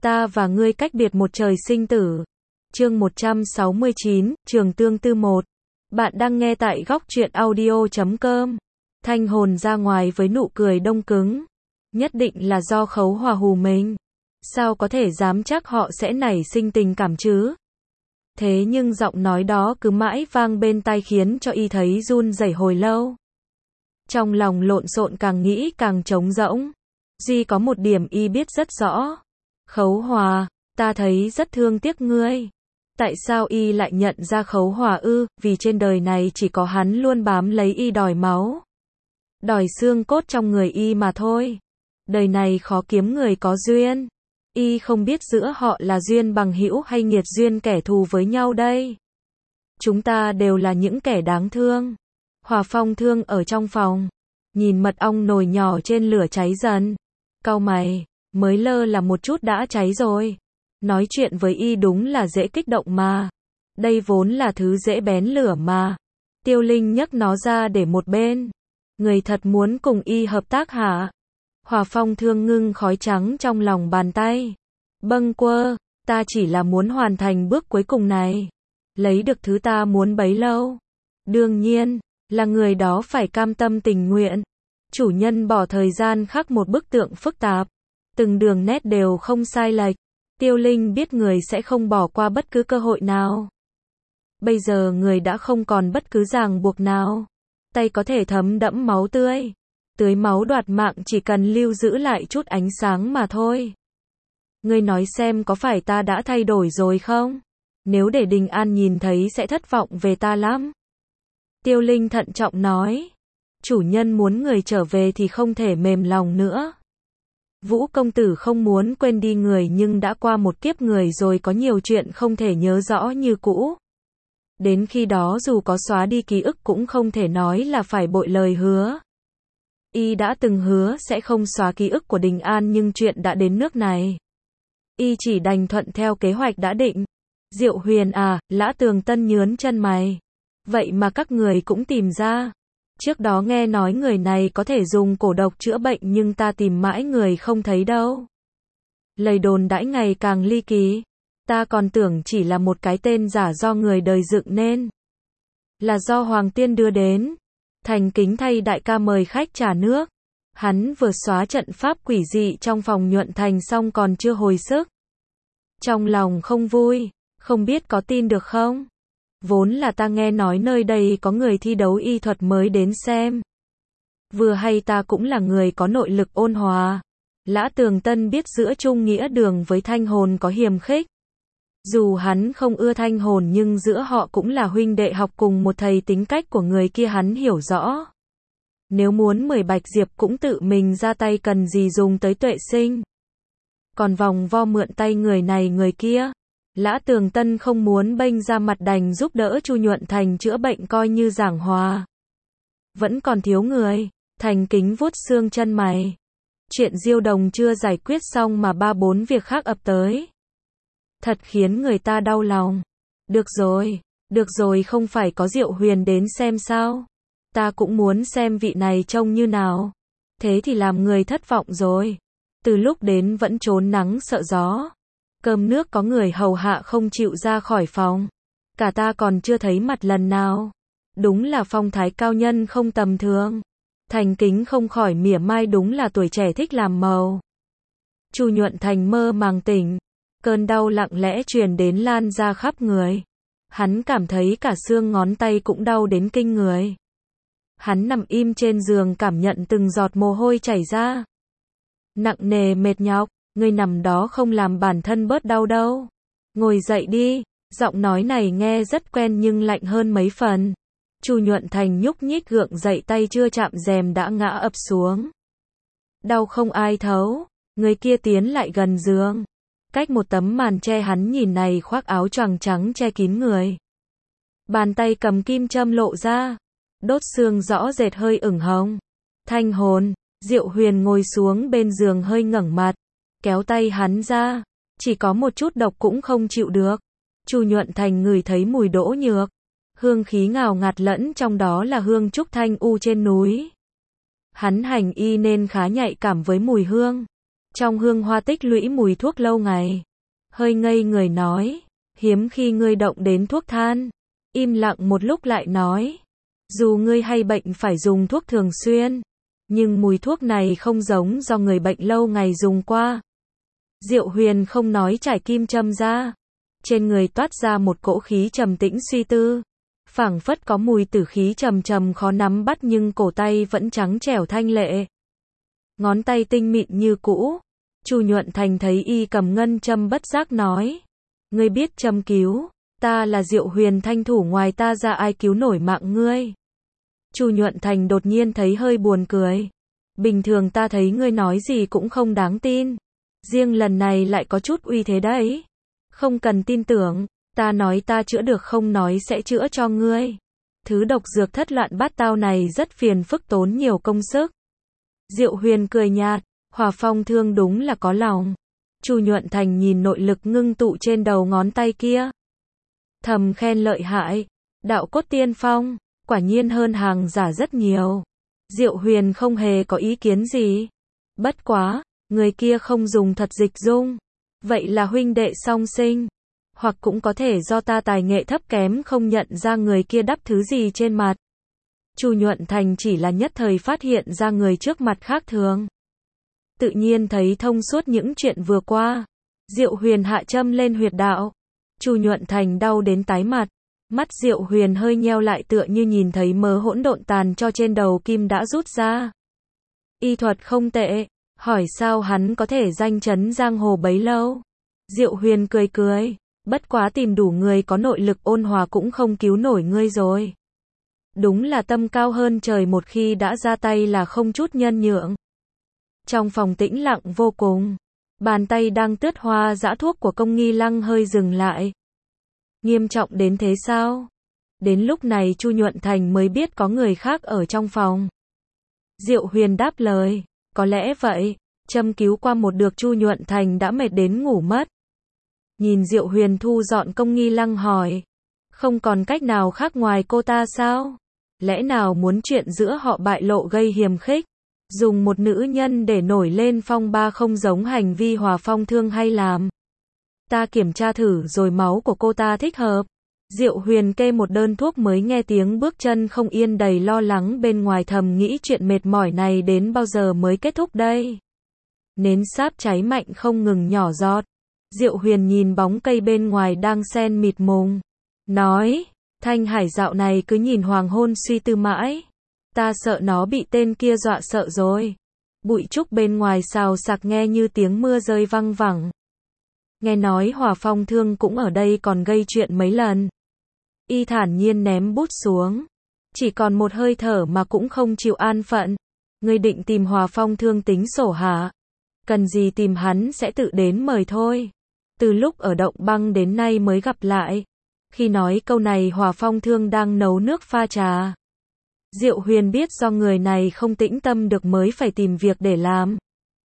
Ta và ngươi cách biệt một trời sinh tử. Chương 169, Trường Tương Tư 1. Bạn đang nghe tại góc truyện audio.com. Thanh hồn ra ngoài với nụ cười đông cứng. Nhất định là do Khấu Hòa hù mình. Sao có thể dám chắc họ sẽ nảy sinh tình cảm chứ? Thế nhưng giọng nói đó cứ mãi vang bên tai khiến cho y thấy run rẩy hồi lâu. Trong lòng lộn xộn, càng nghĩ càng trống rỗng. Duy có một điểm y biết rất rõ. Khấu Hòa, ta thấy rất thương tiếc ngươi. Tại sao y lại nhận ra Khấu Hòa ư? Vì trên đời này chỉ có hắn luôn bám lấy y đòi máu, đòi xương cốt trong người y mà thôi. Đời này khó kiếm người có duyên. Y không biết giữa họ là duyên bằng hữu hay nghiệt duyên kẻ thù với nhau đây. Chúng ta đều là những kẻ đáng thương. Hòa Phong thương ở trong phòng, nhìn mật ong nồi nhỏ trên lửa cháy dần. Cau mày, mới lơ là một chút đã cháy rồi. Nói chuyện với y đúng là dễ kích động mà. Đây vốn là thứ dễ bén lửa mà. Tiêu Linh nhấc nó ra để một bên. Người thật muốn cùng y hợp tác hả? Hòa Phong thương ngưng khói trắng trong lòng bàn tay. Bâng quơ, ta chỉ là muốn hoàn thành bước cuối cùng này. Lấy được thứ ta muốn bấy lâu. Đương nhiên, là người đó phải cam tâm tình nguyện. Chủ nhân bỏ thời gian khắc một bức tượng phức tạp. Từng đường nét đều không sai lệch. Tiêu Linh biết người sẽ không bỏ qua bất cứ cơ hội nào. Bây giờ người đã không còn bất cứ ràng buộc nào. Tay có thể thấm đẫm máu tươi. Tưới máu đoạt mạng chỉ cần lưu giữ lại chút ánh sáng mà thôi. Ngươi nói xem có phải ta đã thay đổi rồi không? Nếu để Đình An nhìn thấy sẽ thất vọng về ta lắm. Tiêu Linh thận trọng nói. Chủ nhân muốn người trở về thì không thể mềm lòng nữa. Vũ công tử không muốn quên đi người, nhưng đã qua một kiếp người rồi, có nhiều chuyện không thể nhớ rõ như cũ. Đến khi đó dù có xóa đi ký ức cũng không thể nói là phải bội lời hứa. Y đã từng hứa sẽ không xóa ký ức của Đình An, nhưng chuyện đã đến nước này. Y chỉ đành thuận theo kế hoạch đã định. Diệu Huyền à, Lã Tường Tân nhớn chân mày. Vậy mà các người cũng tìm ra. Trước đó nghe nói người này có thể dùng cổ độc chữa bệnh, nhưng ta tìm mãi người không thấy đâu. Lời đồn đãi ngày càng ly kỳ. Ta còn tưởng chỉ là một cái tên giả do người đời dựng nên. Là do Hoàng Tiên đưa đến. Thành kính thay đại ca mời khách trà nước. Hắn vừa xóa trận pháp quỷ dị trong phòng nhuận thành xong còn chưa hồi sức. Trong lòng không vui, không biết có tin được không? Vốn là ta nghe nói nơi đây có người thi đấu y thuật mới đến xem. Vừa hay ta cũng là người có nội lực ôn hòa. Lã Tường Tân biết giữa Trung Nghĩa Đường với Thanh Hồn có hiềm khích. Dù hắn không ưa Thanh Hồn nhưng giữa họ cũng là huynh đệ học cùng một thầy, tính cách của người kia hắn hiểu rõ. Nếu muốn mời Bạch Diệp cũng tự mình ra tay, cần gì dùng tới Tuệ Sinh. Còn vòng vo mượn tay người này người kia. Lã Tường Tân không muốn bênh ra mặt, đành giúp đỡ Chu Nhuận Thành chữa bệnh coi như giảng hòa. Vẫn còn thiếu người. Thành kính vuốt xương chân mày. Chuyện Diêu Đồng chưa giải quyết xong mà 3-4 việc khác ập tới. Thật khiến người ta đau lòng. Được rồi, không phải có Diệu Huyền đến xem sao? Ta cũng muốn xem vị này trông như nào. Thế thì làm người thất vọng rồi. Từ lúc đến vẫn trốn nắng sợ gió. Cơm nước có người hầu hạ không chịu ra khỏi phòng. Cả ta còn chưa thấy mặt lần nào. Đúng là phong thái cao nhân không tầm thường. Thành kính không khỏi mỉa mai, đúng là tuổi trẻ thích làm màu. Chu Nhuận Thành mơ màng tỉnh. Cơn đau lặng lẽ truyền đến, lan ra khắp người. Hắn cảm thấy cả xương ngón tay cũng đau đến kinh người. Hắn nằm im trên giường, cảm nhận từng giọt mồ hôi chảy ra. Nặng nề mệt nhọc. Ngươi nằm đó không làm bản thân bớt đau đâu. Ngồi dậy đi. Giọng nói này nghe rất quen nhưng lạnh hơn mấy phần. Chu Nhuận Thành nhúc nhích gượng dậy, tay chưa chạm rèm đã ngã ập xuống. Đau không ai thấu. Người kia tiến lại gần giường. Cách một tấm màn che, hắn nhìn này khoác áo choàng trắng che kín người. Bàn tay cầm kim châm lộ ra. Đốt xương rõ rệt hơi ửng hồng. Thanh Hồn. Diệu Huyền ngồi xuống bên giường hơi ngẩng mặt. Kéo tay hắn ra. Chỉ có một chút độc cũng không chịu được. Chu Nhuận Thành ngửi thấy mùi đỗ nhược. Hương khí ngào ngạt, lẫn trong đó là hương trúc thanh u trên núi. Hắn hành y nên khá nhạy cảm với mùi hương. trong hương hoa tích lũy mùi thuốc lâu ngày. Hơi ngây người nói, hiếm khi ngươi động đến thuốc than. Im lặng một lúc lại nói, dù ngươi hay bệnh phải dùng thuốc thường xuyên, nhưng mùi thuốc này không giống do người bệnh lâu ngày dùng qua. Diệu Huyền không nói trải kim châm ra. Trên người toát ra một cỗ khí trầm tĩnh suy tư. Phảng phất có mùi tử khí trầm trầm khó nắm bắt nhưng cổ tay vẫn trắng trẻo thanh lệ. Ngón tay tinh mịn như cũ. Chu Nhuận Thành thấy y cầm ngân châm bất giác nói. Ngươi biết châm cứu, ta là Diệu Huyền thanh thủ ngoài ta ra ai cứu nổi mạng ngươi. Chu Nhuận Thành đột nhiên thấy hơi buồn cười. Bình thường ta thấy ngươi nói gì cũng không đáng tin. Riêng lần này lại có chút uy thế đấy. Không cần tin tưởng, ta nói ta chữa được không nói sẽ chữa cho ngươi. Thứ độc dược thất loạn bát tao này rất phiền phức tốn nhiều công sức. Diệu Huyền cười nhạt, Hỏa Phong Thương đúng là có lòng. Chu Nhuận Thành nhìn nội lực ngưng tụ trên đầu ngón tay kia. Thầm khen lợi hại, đạo cốt tiên phong, quả nhiên hơn hàng giả rất nhiều. Diệu Huyền không hề có ý kiến gì. Bất quá, người kia không dùng thật dịch dung. Vậy là huynh đệ song sinh. Hoặc cũng có thể do ta tài nghệ thấp kém không nhận ra người kia đắp thứ gì trên mặt. Chu Nhuận Thành chỉ là nhất thời phát hiện ra người trước mặt khác thường. Tự nhiên thấy thông suốt những chuyện vừa qua. Diệu Huyền hạ châm lên huyệt đạo. Chu Nhuận Thành đau đến tái mặt. Mắt Diệu Huyền hơi nheo lại tựa như nhìn thấy mớ hỗn độn tàn cho trên đầu kim đã rút ra. Y thuật không tệ, hỏi sao hắn có thể danh chấn giang hồ bấy lâu. Diệu Huyền cười cười, bất quá tìm đủ người có nội lực ôn hòa cũng không cứu nổi ngươi rồi. Đúng là tâm cao hơn trời, một khi đã ra tay là không chút nhân nhượng. Trong phòng tĩnh lặng vô cùng, bàn tay đang tước hoa dã thuốc của Công Nghi Lăng hơi dừng lại. Nghiêm trọng đến thế sao? Đến lúc này Chu Nhuận Thành mới biết có người khác ở trong phòng. Diệu Huyền đáp lời, có lẽ vậy. Châm cứu qua một được Chu Nhuận Thành đã mệt đến ngủ mất. Nhìn Diệu Huyền thu dọn Công Nghi Lăng hỏi, không còn cách nào khác ngoài cô ta sao? Lẽ nào muốn chuyện giữa họ bại lộ gây hiềm khích? Dùng một nữ nhân để nổi lên phong ba không giống hành vi Hỏa Phong Thương hay làm. Ta kiểm tra thử rồi máu của cô ta thích hợp. Diệu Huyền kê một đơn thuốc mới nghe tiếng bước chân không yên đầy lo lắng bên ngoài, thầm nghĩ chuyện mệt mỏi này đến bao giờ mới kết thúc đây. Nến sáp cháy mạnh không ngừng nhỏ giọt. Diệu Huyền nhìn bóng cây bên ngoài đang xen mịt mùng. Nói, Thanh Hải dạo này cứ nhìn hoàng hôn suy tư mãi. Ta sợ nó bị tên kia dọa sợ rồi. Bụi trúc bên ngoài xào xạc nghe như tiếng mưa rơi văng vẳng. Nghe nói Hỏa Phong Thương cũng ở đây còn gây chuyện mấy lần. Y thản nhiên ném bút xuống. Chỉ còn một hơi thở mà cũng không chịu an phận. Ngươi định tìm Hỏa Phong Thương tính sổ hả? Cần gì tìm hắn sẽ tự đến mời thôi. Từ lúc ở Động Băng đến nay mới gặp lại. Khi nói câu này Hỏa Phong Thương đang nấu nước pha trà. Diệu Huyền biết do người này không tĩnh tâm được mới phải tìm việc để làm.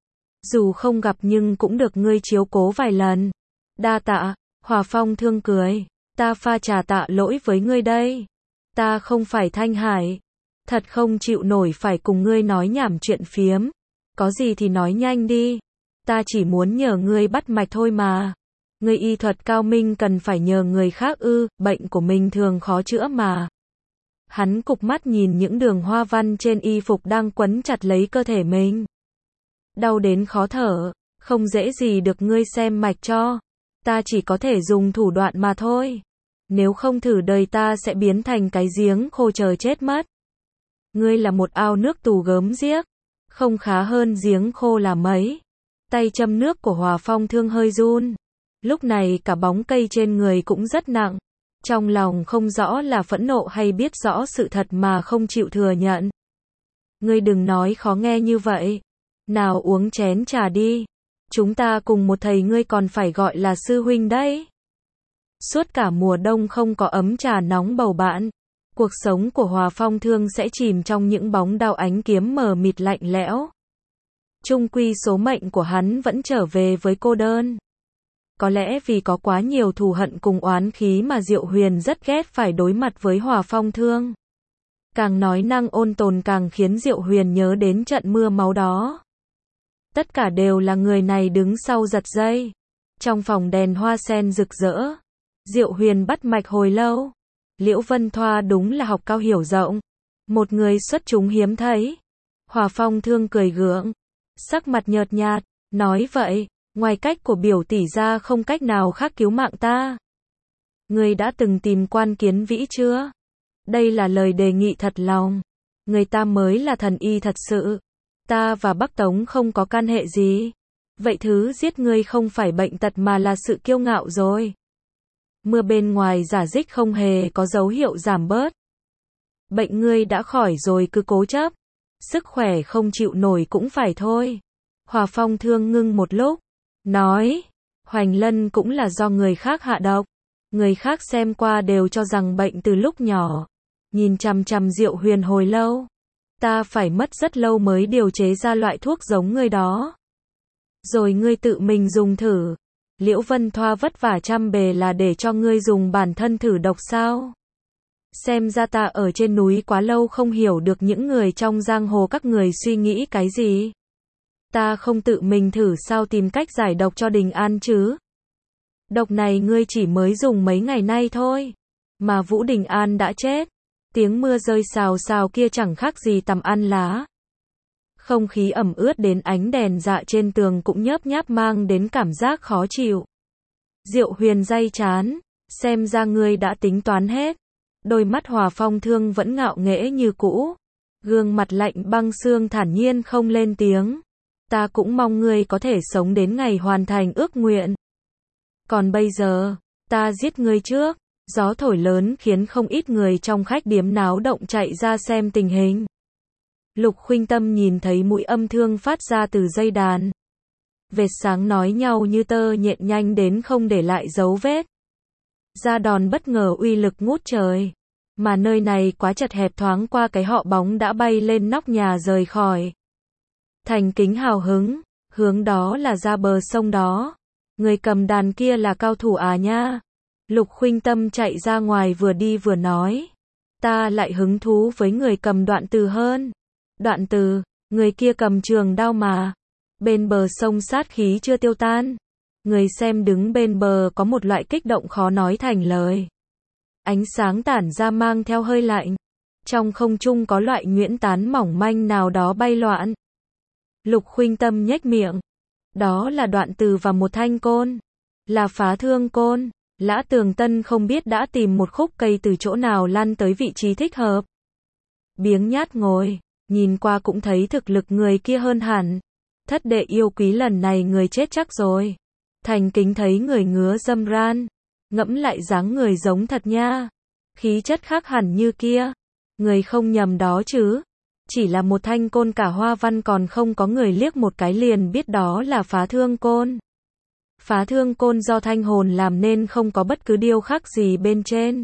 Dù không gặp nhưng cũng được ngươi chiếu cố vài lần. Đa tạ. Hỏa Phong Thương cười. Ta pha trà tạ lỗi với ngươi đây. Ta không phải Thanh Hải. Thật không chịu nổi phải cùng ngươi nói nhảm chuyện phiếm. Có gì thì nói nhanh đi. Ta chỉ muốn nhờ ngươi bắt mạch thôi mà. Ngươi y thuật cao minh cần phải nhờ người khác ư? Bệnh của mình thường khó chữa mà. Hắn cụp mắt nhìn những đường hoa văn trên y phục đang quấn chặt lấy cơ thể mình. Đau đến khó thở, không dễ gì được ngươi xem mạch cho. Ta chỉ có thể dùng thủ đoạn mà thôi. Nếu không thử đời ta sẽ biến thành cái giếng khô chờ chết mất. Ngươi là một ao nước tù gớm ghiếc, không khá hơn giếng khô là mấy. Tay châm nước của Hỏa Phong Thương hơi run. Lúc này cả bóng cây trên người cũng rất nặng. Trong lòng không rõ là phẫn nộ hay biết rõ sự thật mà không chịu thừa nhận. Ngươi đừng nói khó nghe như vậy. Nào uống chén trà đi. Chúng ta cùng một thầy, ngươi còn phải gọi là sư huynh đấy. Suốt cả mùa đông không có ấm trà nóng bầu bạn. Cuộc sống của Hỏa Phong Thương sẽ chìm trong những bóng đao ánh kiếm mờ mịt lạnh lẽo. Chung quy số mệnh của hắn vẫn trở về với cô đơn. Có lẽ vì có quá nhiều thù hận cùng oán khí mà Diệu Huyền rất ghét phải đối mặt với Hỏa Phong Thương. Càng nói năng ôn tồn càng khiến Diệu Huyền nhớ đến trận mưa máu đó. Tất cả đều là người này đứng sau giật dây. Trong phòng đèn hoa sen rực rỡ. Diệu Huyền bắt mạch hồi lâu. Liễu Vân Thoa đúng là học cao hiểu rộng. Một người xuất chúng hiếm thấy. Hòa Phong Thương cười gượng. Sắc mặt nhợt nhạt. Nói vậy, ngoài cách của biểu tỷ ra không cách nào khác cứu mạng ta. Ngươi đã từng tìm Quan Kiến Vĩ chưa? Đây là lời đề nghị thật lòng. Người ta mới là thần y thật sự. Ta và Bắc Tống không có can hệ gì. Vậy thứ giết ngươi không phải bệnh tật mà là sự kiêu ngạo rồi. Mưa bên ngoài giả dích không hề có dấu hiệu giảm bớt. Bệnh ngươi đã khỏi rồi cứ cố chấp. Sức khỏe không chịu nổi cũng phải thôi. Hòa Phong Thương ngưng một lúc. Nói, Hoành Lân cũng là do người khác hạ độc. Người khác xem qua đều cho rằng bệnh từ lúc nhỏ. Nhìn chằm chằm Diệu Huyền hồi lâu. Ta phải mất rất lâu mới điều chế ra loại thuốc giống ngươi đó. Rồi ngươi tự mình dùng thử. Liễu Vân Thoa vất vả trăm bề là để cho ngươi dùng bản thân thử độc sao? Xem ra ta ở trên núi quá lâu không hiểu được những người trong giang hồ các người suy nghĩ cái gì. Ta không tự mình thử sao tìm cách giải độc cho Đình An chứ? Độc này ngươi chỉ mới dùng mấy ngày nay thôi. Mà Vũ Đình An đã chết. Tiếng mưa rơi xào xào kia chẳng khác gì tằm ăn lá. Không khí ẩm ướt đến ánh đèn dạ trên tường cũng nhớp nháp mang đến cảm giác khó chịu. Diệu Huyền day chán. Xem ra ngươi đã tính toán hết. Đôi mắt Hòa Phong Thương vẫn ngạo nghễ như cũ. Gương mặt lạnh băng xương thản nhiên không lên tiếng. Ta cũng mong ngươi có thể sống đến ngày hoàn thành ước nguyện. Còn bây giờ, ta giết ngươi trước. Gió thổi lớn khiến không ít người trong khách điếm náo động chạy ra xem tình hình. Lục Khuynh Tâm nhìn thấy mũi âm thương phát ra từ dây đàn. Vệt sáng nói nhau như tơ nhện nhanh đến không để lại dấu vết. Ra đòn bất ngờ uy lực ngút trời. Mà nơi này quá chật hẹp thoáng qua cái họ bóng đã bay lên nóc nhà rời khỏi. Thành Kính hào hứng, hướng đó là ra bờ sông đó. Người cầm đàn kia là cao thủ à nha. Lục Khuynh Tâm chạy ra ngoài vừa đi vừa nói. Ta lại hứng thú với người cầm đoạn từ hơn. Đoạn từ, người kia cầm trường đao mà. Bên bờ sông sát khí chưa tiêu tan. Người xem đứng bên bờ có một loại kích động khó nói thành lời. Ánh sáng tản ra mang theo hơi lạnh. Trong không trung có loại nhuyễn tán mỏng manh nào đó bay loạn. Lục Khuynh Tâm nhếch miệng. Đó là đoạn từ và một thanh côn. Là phá thương côn. Lã Tường Tân không biết đã tìm một khúc cây từ chỗ nào lăn tới vị trí thích hợp. Biếng Nhát ngồi, nhìn qua cũng thấy thực lực người kia hơn hẳn. Thất đệ yêu quý lần này người chết chắc rồi. Thành Kính thấy người ngứa dâm ran. Ngẫm lại dáng người giống thật nha. Khí chất khác hẳn như kia. Người không nhầm đó chứ. Chỉ là một thanh côn cả hoa văn còn không có người liếc một cái liền biết đó là phá thương côn. Phá thương côn do thanh hồn làm nên không có bất cứ điêu khắc gì bên trên.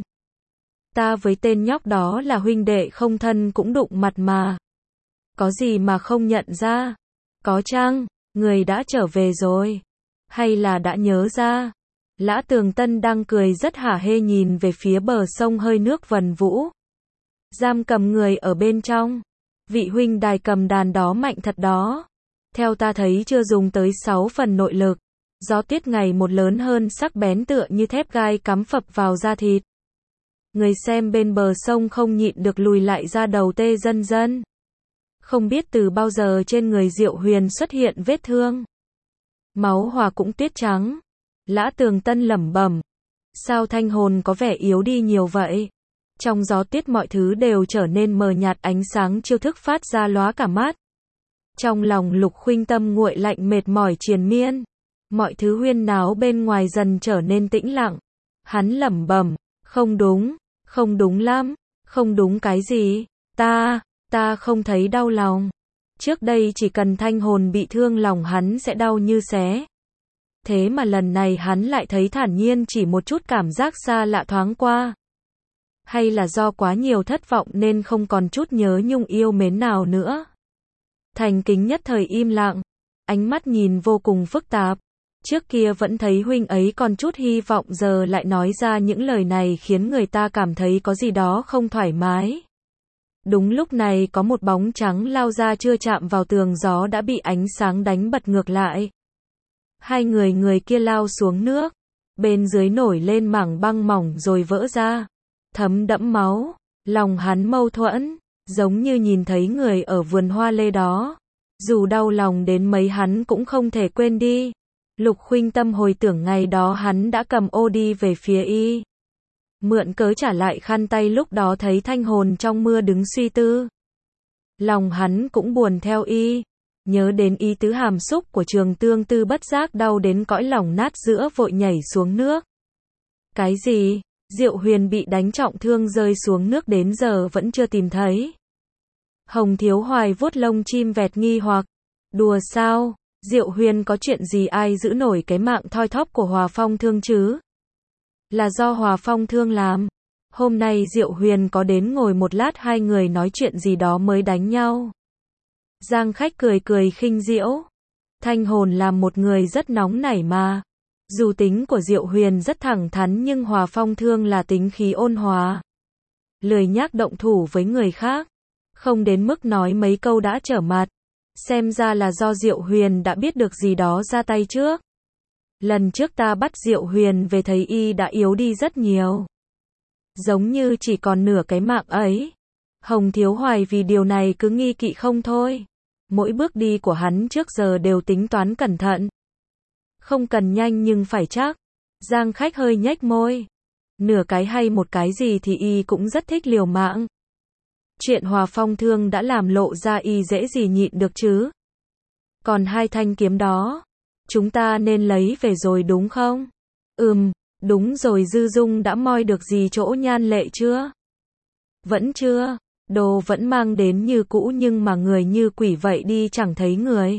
Ta với tên nhóc đó là huynh đệ không thân cũng đụng mặt mà. Có gì mà không nhận ra? Có chăng, người đã trở về rồi? Hay là đã nhớ ra? Lã Tường Tân đang cười rất hả hê nhìn về phía bờ sông hơi nước vần vũ. Giam cầm người ở bên trong. Vị huynh đài cầm đàn đó mạnh thật đó. Theo ta thấy chưa dùng tới 6 phần nội lực. Gió tiết ngày một lớn hơn sắc bén tựa như thép gai cắm phập vào da thịt. Người xem bên bờ sông không nhịn được lùi lại ra đầu tê dần dần. Không biết từ bao giờ trên người Diệu Huyền xuất hiện vết thương. Máu hòa cũng tuyết trắng. Lã Tường Tân lẩm bẩm. Sao thanh hồn có vẻ yếu đi nhiều vậy? Trong gió tuyết mọi thứ đều trở nên mờ nhạt ánh sáng chiêu thức phát ra lóa cả mắt. Trong lòng Lục Khuynh Tâm nguội lạnh mệt mỏi triền miên. Mọi thứ huyên náo bên ngoài dần trở nên tĩnh lặng. Hắn lẩm bẩm, không đúng lắm, không đúng cái gì, ta không thấy đau lòng. Trước đây chỉ cần thanh hồn bị thương lòng hắn sẽ đau như xé. Thế mà lần này hắn lại thấy thản nhiên chỉ một chút cảm giác xa lạ thoáng qua. Hay là do quá nhiều thất vọng nên không còn chút nhớ nhung yêu mến nào nữa. Thành Kính nhất thời im lặng, ánh mắt nhìn vô cùng phức tạp. Trước kia vẫn thấy huynh ấy còn chút hy vọng giờ lại nói ra những lời này khiến người ta cảm thấy có gì đó không thoải mái. Đúng lúc này có một bóng trắng lao ra, chưa chạm vào tường gió đã bị ánh sáng đánh bật ngược lại. Hai người kia lao xuống nước. Bên dưới nổi lên mảng băng mỏng rồi vỡ ra. Thấm đẫm máu. Lòng hắn mâu thuẫn. Giống như nhìn thấy người ở vườn hoa lê đó. Dù đau lòng đến mấy hắn cũng không thể quên đi. Lục Khuynh Tâm hồi tưởng ngày đó hắn đã cầm ô đi về phía y. Mượn cớ trả lại khăn tay, lúc đó thấy Thanh Hồn trong mưa đứng suy tư. Lòng hắn cũng buồn theo y. Nhớ đến ý tứ hàm xúc của Trường Tương Tư, bất giác đau đến cõi lòng nát giữa, vội nhảy xuống nước. Cái gì? Diệu Huyền bị đánh trọng thương rơi xuống nước đến giờ vẫn chưa tìm thấy. Hồng Thiếu Hoài vuốt lông chim vẹt nghi hoặc. Đùa sao? Diệu Huyền có chuyện gì, ai giữ nổi cái mạng thoi thóp của Hòa Phong Thương chứ? Là do Hòa Phong Thương làm. Hôm nay Diệu Huyền có đến ngồi một lát, hai người nói chuyện gì đó mới đánh nhau. Giang Khách cười cười khinh diễu. Thanh Hồn là một người rất nóng nảy mà. Dù tính của Diệu Huyền rất thẳng thắn nhưng Hòa Phong Thương là tính khí ôn hòa. Lười nhác động thủ với người khác. Không đến mức nói mấy câu đã trở mặt. Xem ra là do Diệu Huyền đã biết được gì đó ra tay trước. Lần trước ta bắt Diệu Huyền về thấy y đã yếu đi rất nhiều. Giống như chỉ còn nửa cái mạng ấy. Hồng Thiếu Hoài vì điều này cứ nghi kỵ không thôi. Mỗi bước đi của hắn trước giờ đều tính toán cẩn thận. Không cần nhanh nhưng phải chắc. Giang Khách hơi nhếch môi. Nửa cái hay một cái gì thì y cũng rất thích liều mạng. Chuyện Hòa Phong Thương đã làm lộ ra, y dễ gì nhịn được chứ. Còn hai thanh kiếm đó, chúng ta nên lấy về rồi đúng không? Đúng rồi. Dư Dung đã moi được gì chỗ Nhan Lệ chưa? Vẫn chưa. Đồ vẫn mang đến như cũ nhưng mà người như quỷ vậy, đi chẳng thấy người.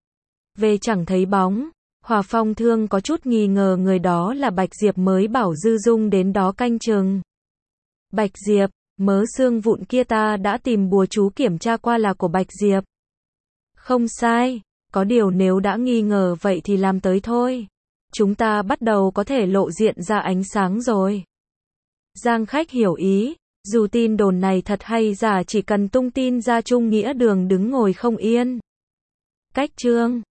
Về chẳng thấy bóng. Hòa Phong Thương có chút nghi ngờ người đó là Bạch Diệp, mới bảo Dư Dung đến đó canh chừng. Bạch Diệp, mớ xương vụn kia ta đã tìm bùa chú kiểm tra qua là của Bạch Diệp. Không sai, có điều nếu đã nghi ngờ vậy thì làm tới thôi. Chúng ta bắt đầu có thể lộ diện ra ánh sáng rồi. Giang Khách hiểu ý, dù tin đồn này thật hay giả chỉ cần tung tin ra Trung Nghĩa Đường đứng ngồi không yên. Cách chương